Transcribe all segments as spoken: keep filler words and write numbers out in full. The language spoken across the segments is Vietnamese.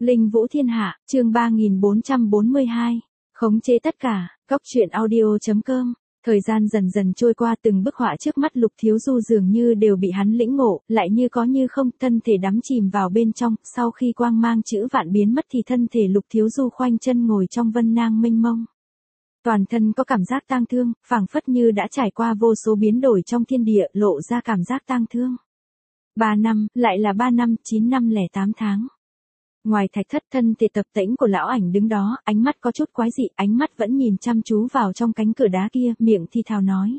Linh Vũ Thiên Hạ, chương ba nghìn bốn trăm bốn mươi hai. Khống chế tất cả, Cóc truyện audio chấm com. Thời gian dần dần trôi qua, từng bức họa trước mắt Lục Thiếu Du dường như đều bị hắn lĩnh ngộ, lại như có như không, thân thể đắm chìm vào bên trong, sau khi quang mang chữ vạn biến mất thì thân thể Lục Thiếu Du khoanh chân ngồi trong vân nang mênh mông. Toàn thân có cảm giác tang thương, phảng phất như đã trải qua vô số biến đổi trong thiên địa, lộ ra cảm giác tang thương. Ba năm, lại là ba năm, chín năm lẻ tám tháng. Ngoài thạch thất, thân thể tập tễnh của lão ảnh đứng đó, ánh mắt có chút quái dị, ánh mắt vẫn nhìn chăm chú vào trong cánh cửa đá kia, miệng thi thào nói.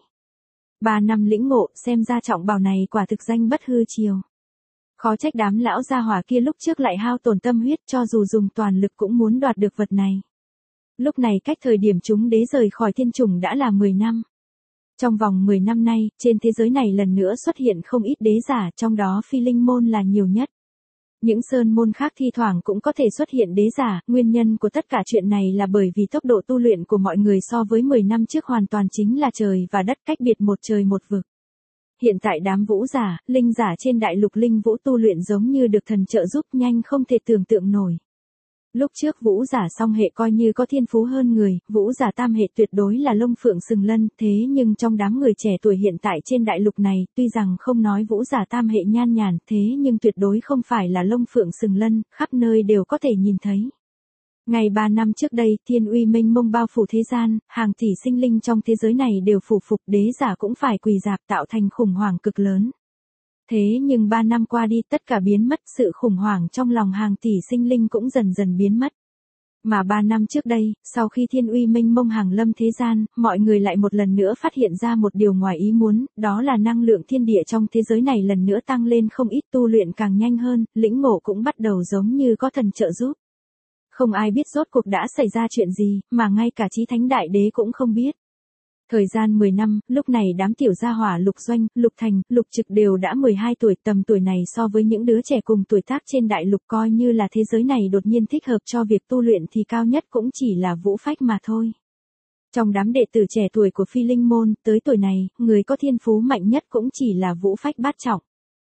Ba năm lĩnh ngộ, xem ra trọng bào này quả thực danh bất hư triều. Khó trách đám lão gia hỏa kia lúc trước lại hao tổn tâm huyết, cho dù dùng toàn lực cũng muốn đoạt được vật này. Lúc này cách thời điểm chúng đế rời khỏi thiên chủng đã là mười năm. Trong vòng mười năm nay, trên thế giới này lần nữa xuất hiện không ít đế giả, trong đó Phi Linh môn là nhiều nhất. Những sơn môn khác thi thoảng cũng có thể xuất hiện đế giả, nguyên nhân của tất cả chuyện này là bởi vì tốc độ tu luyện của mọi người so với mười năm trước hoàn toàn chính là trời và đất, cách biệt một trời một vực. Hiện tại đám vũ giả, linh giả trên đại lục linh vũ tu luyện giống như được thần trợ giúp nhanh không thể tưởng tượng nổi. Lúc trước vũ giả song hệ coi như có thiên phú hơn người, vũ giả tam hệ tuyệt đối là lông phượng sừng lân, thế nhưng trong đám người trẻ tuổi hiện tại trên đại lục này, tuy rằng không nói vũ giả tam hệ nhan nhản, thế nhưng tuyệt đối không phải là lông phượng sừng lân, khắp nơi đều có thể nhìn thấy. Ngày ba năm trước đây, thiên uy mênh mông bao phủ thế gian, hàng tỷ sinh linh trong thế giới này đều phủ phục, đế giả cũng phải quỳ rạp, tạo thành khủng hoảng cực lớn. Thế nhưng ba năm qua đi, tất cả biến mất, sự khủng hoảng trong lòng hàng tỷ sinh linh cũng dần dần biến mất. Mà ba năm trước đây, sau khi thiên uy mênh mông hàng lâm thế gian, mọi người lại một lần nữa phát hiện ra một điều ngoài ý muốn, đó là năng lượng thiên địa trong thế giới này lần nữa tăng lên không ít, tu luyện càng nhanh hơn, lĩnh ngộ cũng bắt đầu giống như có thần trợ giúp. Không ai biết rốt cuộc đã xảy ra chuyện gì, mà ngay cả Chí Thánh Đại Đế cũng không biết. Thời gian mười năm, lúc này đám tiểu gia hỏa Lục Doanh, Lục Thành, Lục Trực đều đã mười hai tuổi, tầm tuổi này so với những đứa trẻ cùng tuổi tác trên đại lục coi như là thế giới này đột nhiên thích hợp cho việc tu luyện thì cao nhất cũng chỉ là Vũ Phách mà thôi. Trong đám đệ tử trẻ tuổi của Phi Linh môn, tới tuổi này, người có thiên phú mạnh nhất cũng chỉ là Vũ Phách bát trọng.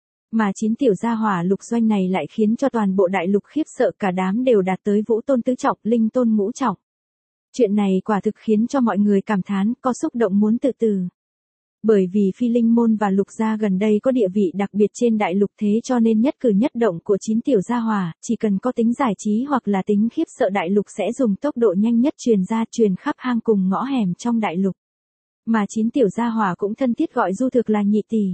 Mà chín tiểu gia hỏa Lục Doanh này lại khiến cho toàn bộ đại lục khiếp sợ, cả đám đều đạt tới Vũ Tôn tứ trọng, Linh Tôn ngũ trọng. Chuyện này quả thực khiến cho mọi người cảm thán, có xúc động muốn tự tử. Bởi vì Phi Linh môn và Lục gia gần đây có địa vị đặc biệt trên đại lục, thế cho nên nhất cử nhất động của chín tiểu gia hỏa, chỉ cần có tính giải trí hoặc là tính khiếp sợ, đại lục sẽ dùng tốc độ nhanh nhất truyền ra, truyền khắp hang cùng ngõ hẻm trong đại lục. Mà chín tiểu gia hỏa cũng thân thiết gọi Du Thực là nhị tỷ.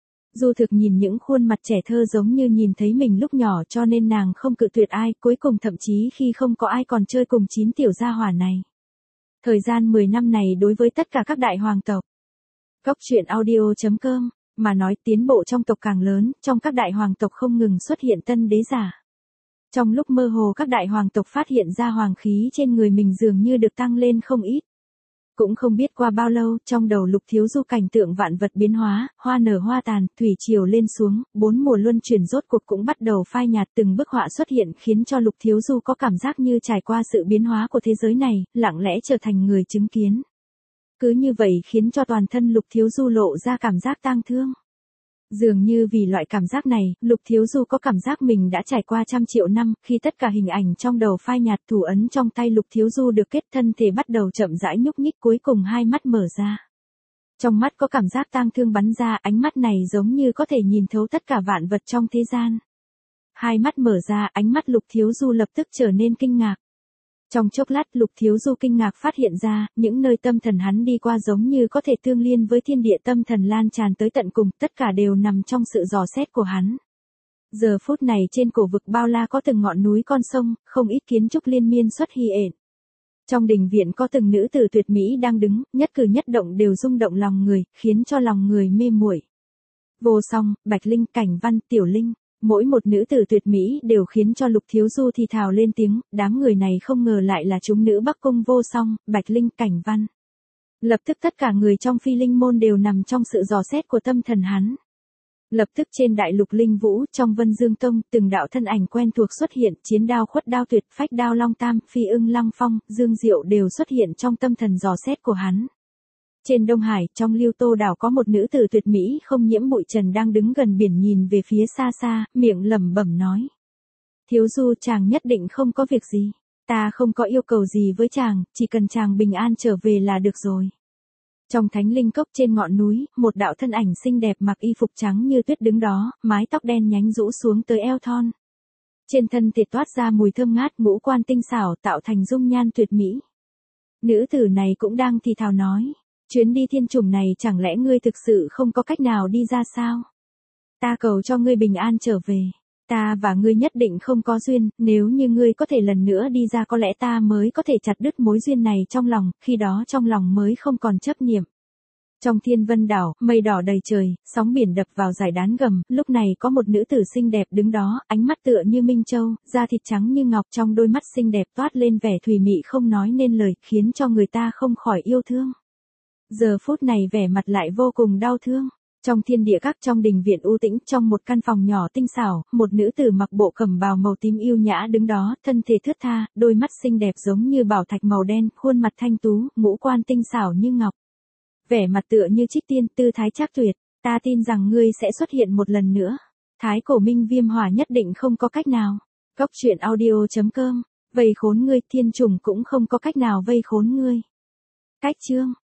Du Thực nhìn những khuôn mặt trẻ thơ giống như nhìn thấy mình lúc nhỏ, cho nên nàng không cự tuyệt ai, cuối cùng thậm chí khi không có ai còn chơi cùng chín tiểu gia hỏa này. Thời gian mười năm này đối với tất cả các đại hoàng tộc, Cóc truyện audio chấm com, mà nói tiến bộ trong tộc càng lớn, trong các đại hoàng tộc không ngừng xuất hiện tân đế giả. Trong lúc mơ hồ các đại hoàng tộc phát hiện ra hoàng khí trên người mình dường như được tăng lên không ít. Cũng không biết qua bao lâu, trong đầu Lục Thiếu Du cảnh tượng vạn vật biến hóa, hoa nở hoa tàn, thủy triều lên xuống, bốn mùa luân chuyển rốt cuộc cũng bắt đầu phai nhạt, từng bức họa xuất hiện khiến cho Lục Thiếu Du có cảm giác như trải qua sự biến hóa của thế giới này, lặng lẽ trở thành người chứng kiến. Cứ như vậy khiến cho toàn thân Lục Thiếu Du lộ ra cảm giác tang thương. Dường như vì loại cảm giác này, Lục Thiếu Du có cảm giác mình đã trải qua trăm triệu năm, khi tất cả hình ảnh trong đầu phai nhạt, thủ ấn trong tay Lục Thiếu Du được kết, thân thể bắt đầu chậm rãi nhúc nhích, cuối cùng hai mắt mở ra. Trong mắt có cảm giác tang thương bắn ra, ánh mắt này giống như có thể nhìn thấu tất cả vạn vật trong thế gian. Hai mắt mở ra, ánh mắt Lục Thiếu Du lập tức trở nên kinh ngạc. Trong chốc lát, Lục Thiếu Du kinh ngạc phát hiện ra, những nơi tâm thần hắn đi qua giống như có thể tương liên với thiên địa, tâm thần lan tràn tới tận cùng, tất cả đều nằm trong sự dò xét của hắn. Giờ phút này trên cổ vực bao la có từng ngọn núi con sông, không ít kiến trúc liên miên xuất hi ện. Trong đình viện có từng nữ tử tuyệt mỹ đang đứng, nhất cử nhất động đều rung động lòng người, khiến cho lòng người mê muội. Vô Song, Bạch Linh, Cảnh Văn, Tiểu Linh. Mỗi một nữ tử tuyệt mỹ đều khiến cho Lục Thiếu Du thì thào lên tiếng, đám người này không ngờ lại là chúng nữ Bắc Cung, Vô Song, Bạch Linh, Cảnh Văn. Lập tức tất cả người trong Phi Linh môn đều nằm trong sự dò xét của tâm thần hắn. Lập tức trên đại lục linh vũ, trong Vân Dương Tông, từng đạo thân ảnh quen thuộc xuất hiện, Chiến Đao, Khuất Đao, Tuyệt Phách Đao, Long Tam, Phi Ưng, Lăng Phong, Dương Diệu đều xuất hiện trong tâm thần dò xét của hắn. Trên Đông Hải, trong Liêu Tô đảo có một nữ tử tuyệt mỹ không nhiễm bụi trần đang đứng gần biển nhìn về phía xa xa, miệng lẩm bẩm nói. Thiếu Du chàng nhất định không có việc gì. Ta không có yêu cầu gì với chàng, chỉ cần chàng bình an trở về là được rồi. Trong thánh linh cốc trên ngọn núi, một đạo thân ảnh xinh đẹp mặc y phục trắng như tuyết đứng đó, mái tóc đen nhánh rũ xuống tới eo thon. Trên thân thịt toát ra mùi thơm ngát, ngũ quan tinh xảo tạo thành dung nhan tuyệt mỹ. Nữ tử này cũng đang thì thào nói, chuyến đi thiên chủng này chẳng lẽ ngươi thực sự không có cách nào đi ra sao? Ta cầu cho ngươi bình an trở về. Ta và ngươi nhất định không có duyên, nếu như ngươi có thể lần nữa đi ra có lẽ ta mới có thể chặt đứt mối duyên này trong lòng, khi đó trong lòng mới không còn chấp niệm. Trong Thiên Vân đảo, mây đỏ đầy trời, sóng biển đập vào dải đán gầm, lúc này có một nữ tử xinh đẹp đứng đó, ánh mắt tựa như minh châu, da thịt trắng như ngọc, trong đôi mắt xinh đẹp toát lên vẻ thùy mị không nói nên lời, khiến cho người ta không khỏi yêu thương. Giờ phút này vẻ mặt lại vô cùng đau thương. Trong thiên địa các trong đình viện u tĩnh, trong một căn phòng nhỏ tinh xảo, một nữ tử mặc bộ cẩm bào màu tím yêu nhã đứng đó, thân thể thướt tha, đôi mắt xinh đẹp giống như bảo thạch màu đen, khuôn mặt thanh tú, ngũ quan tinh xảo như ngọc. Vẻ mặt tựa như trích tiên, tư thái trác tuyệt, ta tin rằng ngươi sẽ xuất hiện một lần nữa. Thái cổ minh viêm hỏa nhất định không có cách nào. Cốc truyện audio chấm com, vây khốn ngươi, thiên trùng cũng không có cách nào vây khốn ngươi. Cách chương